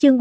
Chương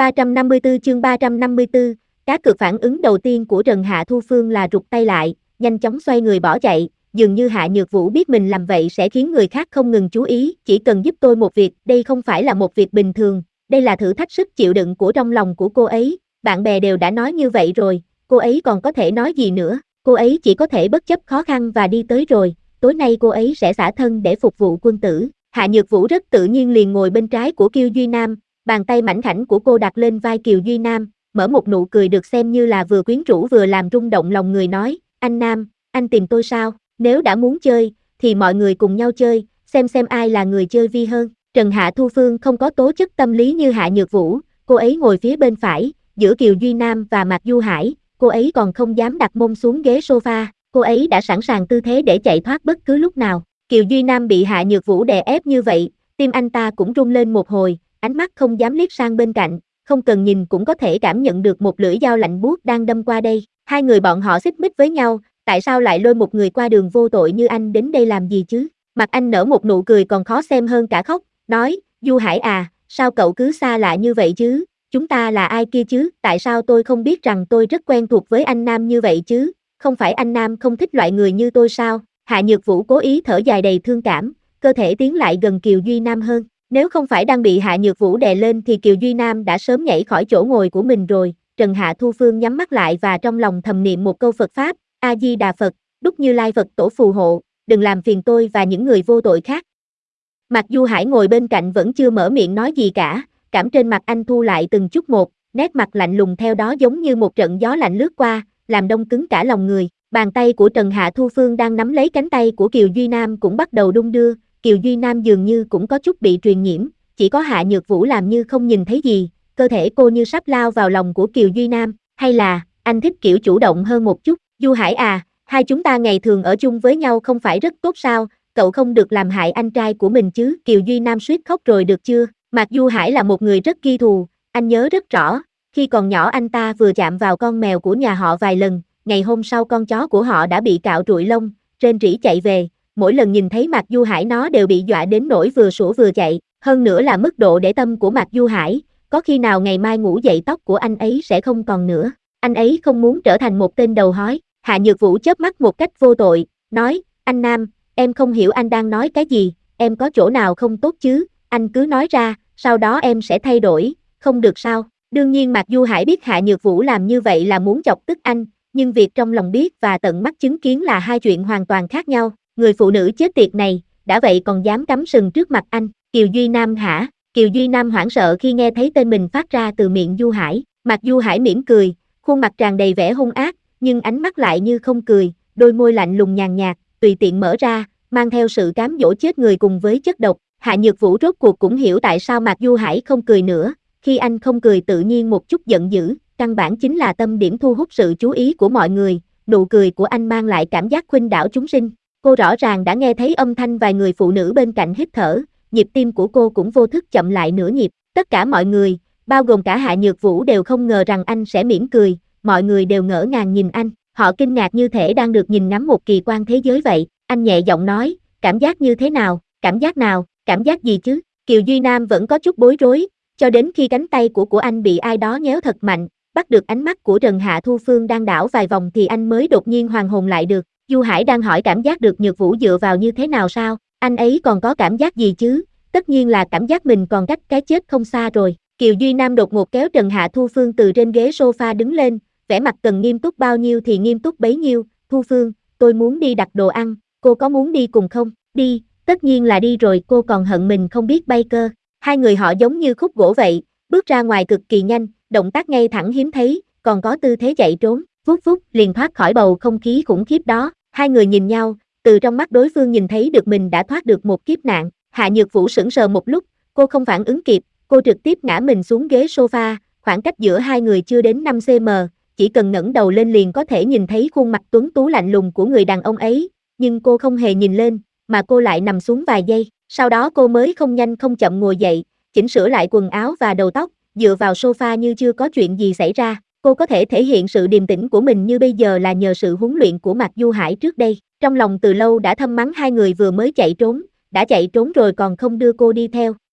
354, cá cược phản ứng đầu tiên của Trần Hạ Thu Phương là rụt tay lại, nhanh chóng xoay người bỏ chạy, dường như Hạ Nhược Vũ biết mình làm vậy sẽ khiến người khác không ngừng chú ý, chỉ cần giúp tôi một việc, đây không phải là một việc bình thường, đây là thử thách sức chịu đựng của trong lòng của cô ấy, bạn bè đều đã nói như vậy rồi, cô ấy còn có thể nói gì nữa, cô ấy chỉ có thể bất chấp khó khăn và đi tới rồi, tối nay cô ấy sẽ xả thân để phục vụ quân tử. Hạ Nhược Vũ rất tự nhiên liền ngồi bên trái của Kiều Duy Nam, bàn tay mảnh khảnh của cô đặt lên vai Kiều Duy Nam, mở một nụ cười được xem như là vừa quyến rũ vừa làm rung động lòng người nói, anh Nam, anh tìm tôi sao, nếu đã muốn chơi, thì mọi người cùng nhau chơi, xem ai là người chơi vi hơn. Trần Hạ Thu Phương không có tố chất tâm lý như Hạ Nhược Vũ, cô ấy ngồi phía bên phải, giữa Kiều Duy Nam và Mạc Du Hải, cô ấy còn không dám đặt mông xuống ghế sofa, cô ấy đã sẵn sàng tư thế để chạy thoát bất cứ lúc nào. Kiều Duy Nam bị Hạ Nhược Vũ đè ép như vậy, tim anh ta cũng rung lên một hồi, ánh mắt không dám liếc sang bên cạnh, không cần nhìn cũng có thể cảm nhận được một lưỡi dao lạnh buốt đang đâm qua đây. Hai người bọn họ xích mích với nhau, tại sao lại lôi một người qua đường vô tội như anh đến đây làm gì chứ? Mặt anh nở một nụ cười còn khó xem hơn cả khóc, nói, Du Hải à, sao cậu cứ xa lạ như vậy chứ? Chúng ta là ai kia chứ? Tại sao tôi không biết rằng tôi rất quen thuộc với anh Nam như vậy chứ? Không phải anh Nam không thích loại người như tôi sao? Hạ Nhược Vũ cố ý thở dài đầy thương cảm, cơ thể tiến lại gần Kiều Duy Nam hơn. Nếu không phải đang bị Hạ Nhược Vũ đè lên thì Kiều Duy Nam đã sớm nhảy khỏi chỗ ngồi của mình rồi. Trần Hạ Thu Phương nhắm mắt lại và trong lòng thầm niệm một câu Phật Pháp, A-di-đà Phật, Đúc Như Lai Phật tổ phù hộ, đừng làm phiền tôi và những người vô tội khác. Mạc Du Hải ngồi bên cạnh vẫn chưa mở miệng nói gì cả, cảm trên mặt anh thu lại từng chút một, nét mặt lạnh lùng theo đó giống như một trận gió lạnh lướt qua, làm đông cứng cả lòng người. Bàn tay của Trần Hạ Thu Phương đang nắm lấy cánh tay của Kiều Duy Nam cũng bắt đầu đung đưa, Kiều Duy Nam dường như cũng có chút bị truyền nhiễm, chỉ có Hạ Nhược Vũ làm như không nhìn thấy gì, cơ thể cô như sắp lao vào lòng của Kiều Duy Nam, hay là, anh thích kiểu chủ động hơn một chút, Du Hải à, hai chúng ta ngày thường ở chung với nhau không phải rất tốt sao, cậu không được làm hại anh trai của mình chứ, Kiều Duy Nam suýt khóc rồi được chưa, Mạc Du Hải là một người rất ghi thù, anh nhớ rất rõ, khi còn nhỏ anh ta vừa chạm vào con mèo của nhà họ vài lần, ngày hôm sau con chó của họ đã bị cạo trụi lông, rên rỉ chạy về, mỗi lần nhìn thấy Mạc Du Hải nó đều bị dọa đến nỗi vừa sủa vừa chạy, hơn nữa là mức độ để tâm của Mạc Du Hải, có khi nào ngày mai ngủ dậy tóc của anh ấy sẽ không còn nữa, anh ấy không muốn trở thành một tên đầu hói. Hạ Nhược Vũ chớp mắt một cách vô tội, nói, anh Nam, em không hiểu anh đang nói cái gì, em có chỗ nào không tốt chứ, anh cứ nói ra, sau đó em sẽ thay đổi, không được sao? Đương nhiên Mạc Du Hải biết Hạ Nhược Vũ làm như vậy là muốn chọc tức anh, nhưng việc trong lòng biết và tận mắt chứng kiến là hai chuyện hoàn toàn khác nhau, người phụ nữ chết tiệt này, đã vậy còn dám cắm sừng trước mặt anh, Kiều Duy Nam hả? Kiều Duy Nam hoảng sợ khi nghe thấy tên mình phát ra từ miệng Du Hải, Mạc Du Hải mỉm cười, khuôn mặt tràn đầy vẻ hung ác, nhưng ánh mắt lại như không cười, đôi môi lạnh lùng nhàn nhạt, tùy tiện mở ra, mang theo sự cám dỗ chết người cùng với chất độc. Hạ Nhược Vũ rốt cuộc cũng hiểu tại sao Mạc Du Hải không cười nữa, khi anh không cười tự nhiên một chút giận dữ, căn bản chính là tâm điểm thu hút sự chú ý của mọi người, nụ cười của anh mang lại cảm giác khuynh đảo chúng sinh. Cô rõ ràng đã nghe thấy âm thanh vài người phụ nữ bên cạnh hít thở, nhịp tim của cô cũng vô thức chậm lại nửa nhịp. Tất cả mọi người, bao gồm cả Hạ Nhược Vũ đều không ngờ rằng anh sẽ mỉm cười, mọi người đều ngỡ ngàng nhìn anh, họ kinh ngạc như thể đang được nhìn ngắm một kỳ quan thế giới vậy. Anh nhẹ giọng nói, cảm giác như thế nào, cảm giác nào, cảm giác gì chứ? Kiều Duy Nam vẫn có chút bối rối, cho đến khi cánh tay của anh bị ai đó nhéo thật mạnh, bắt được ánh mắt của Trần Hạ Thu Phương đang đảo vài vòng thì anh mới đột nhiên hoàn hồn lại được. Du Hải đang hỏi cảm giác được Nhược Vũ dựa vào như thế nào sao? Anh ấy còn có cảm giác gì chứ? Tất nhiên là cảm giác mình còn cách cái chết không xa rồi. Kiều Duy Nam đột ngột kéo Trần Hạ Thu Phương từ trên ghế sofa đứng lên, vẻ mặt cần nghiêm túc bao nhiêu thì nghiêm túc bấy nhiêu. Thu Phương, tôi muốn đi đặt đồ ăn, cô có muốn đi cùng không? Đi, tất nhiên là đi rồi, cô còn hận mình không biết bay cơ. Hai người họ giống như khúc gỗ vậy, bước ra ngoài cực kỳ nhanh, động tác ngay thẳng hiếm thấy, còn có tư thế chạy trốn, vút vút liền thoát khỏi bầu không khí khủng khiếp đó. Hai người nhìn nhau, từ trong mắt đối phương nhìn thấy được mình đã thoát được một kiếp nạn. Hạ Nhược Vũ sững sờ một lúc, cô không phản ứng kịp, cô trực tiếp ngã mình xuống ghế sofa, khoảng cách giữa hai người chưa đến 5 cm, chỉ cần ngẩng đầu lên liền có thể nhìn thấy khuôn mặt tuấn tú lạnh lùng của người đàn ông ấy, nhưng cô không hề nhìn lên, mà cô lại nằm xuống vài giây, sau đó cô mới không nhanh không chậm ngồi dậy, chỉnh sửa lại quần áo và đầu tóc, dựa vào sofa như chưa có chuyện gì xảy ra. Cô có thể thể hiện sự điềm tĩnh của mình như bây giờ là nhờ sự huấn luyện của Mạc Du Hải trước đây. Trong lòng từ lâu đã thầm mắng hai người vừa mới chạy trốn, đã chạy trốn rồi còn không đưa cô đi theo.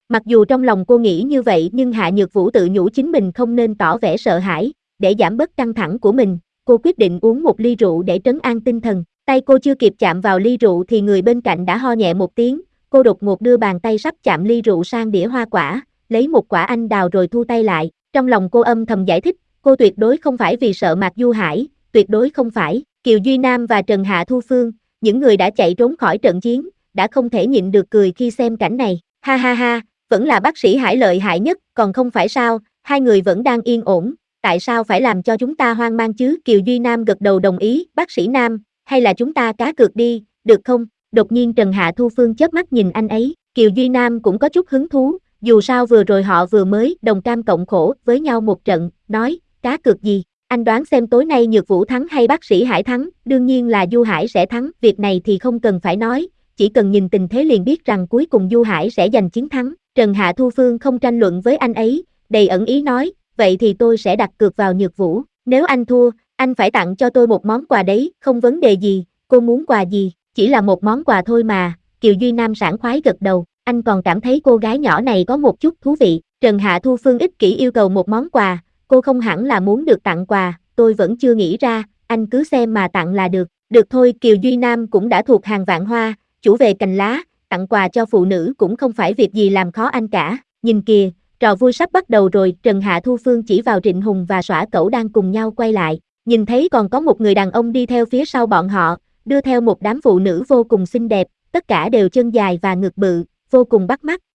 Mặc dù trong lòng cô nghĩ như vậy nhưng Hạ Nhược Vũ tự nhủ chính mình không nên tỏ vẻ sợ hãi, để giảm bớt căng thẳng của mình, cô quyết định uống một ly rượu để trấn an tinh thần. Tay cô chưa kịp chạm vào ly rượu thì người bên cạnh đã ho nhẹ một tiếng, cô đột ngột đưa bàn tay sắp chạm ly rượu sang đĩa hoa quả, lấy một quả anh đào rồi thu tay lại. Trong lòng cô âm thầm giải thích, cô tuyệt đối không phải vì sợ Mạc Du Hải, tuyệt đối không phải. Kiều Duy Nam và Trần Hạ Thu Phương, những người đã chạy trốn khỏi trận chiến, đã không thể nhịn được cười khi xem cảnh này. Ha ha ha, vẫn là bác sĩ Hải lợi hại nhất, còn không phải sao, hai người vẫn đang yên ổn, tại sao phải làm cho chúng ta hoang mang chứ? Kiều Duy Nam gật đầu đồng ý, bác sĩ Nam, hay là chúng ta cá cược đi, được không? Đột nhiên Trần Hạ Thu Phương chớp mắt nhìn anh ấy, Kiều Duy Nam cũng có chút hứng thú, dù sao vừa rồi họ vừa mới đồng cam cộng khổ với nhau một trận, nói, cá cược gì? Anh đoán xem tối nay Nhược Vũ thắng hay bác sĩ Hải thắng, đương nhiên là Du Hải sẽ thắng, việc này thì không cần phải nói, chỉ cần nhìn tình thế liền biết rằng cuối cùng Du Hải sẽ giành chiến thắng. Trần Hạ Thu Phương không tranh luận với anh ấy, đầy ẩn ý nói, vậy thì tôi sẽ đặt cược vào Nhược Vũ, nếu anh thua, anh phải tặng cho tôi một món quà đấy, không vấn đề gì, cô muốn quà gì, chỉ là một món quà thôi mà. Kiều Duy Nam sảng khoái gật đầu, anh còn cảm thấy cô gái nhỏ này có một chút thú vị. Trần Hạ Thu Phương ích kỷ yêu cầu một món quà, cô không hẳn là muốn được tặng quà, tôi vẫn chưa nghĩ ra, anh cứ xem mà tặng là được. Được thôi, Kiều Duy Nam cũng đã thuộc hàng vạn hoa, chủ về cành lá, tặng quà cho phụ nữ cũng không phải việc gì làm khó anh cả. Nhìn kìa, trò vui sắp bắt đầu rồi. Trần Hạ Thu Phương chỉ vào Trịnh Hùng và Xõa Cẩu đang cùng nhau quay lại, nhìn thấy còn có một người đàn ông đi theo phía sau bọn họ, đưa theo một đám phụ nữ vô cùng xinh đẹp, tất cả đều chân dài và ngực bự, vô cùng bắt mắt.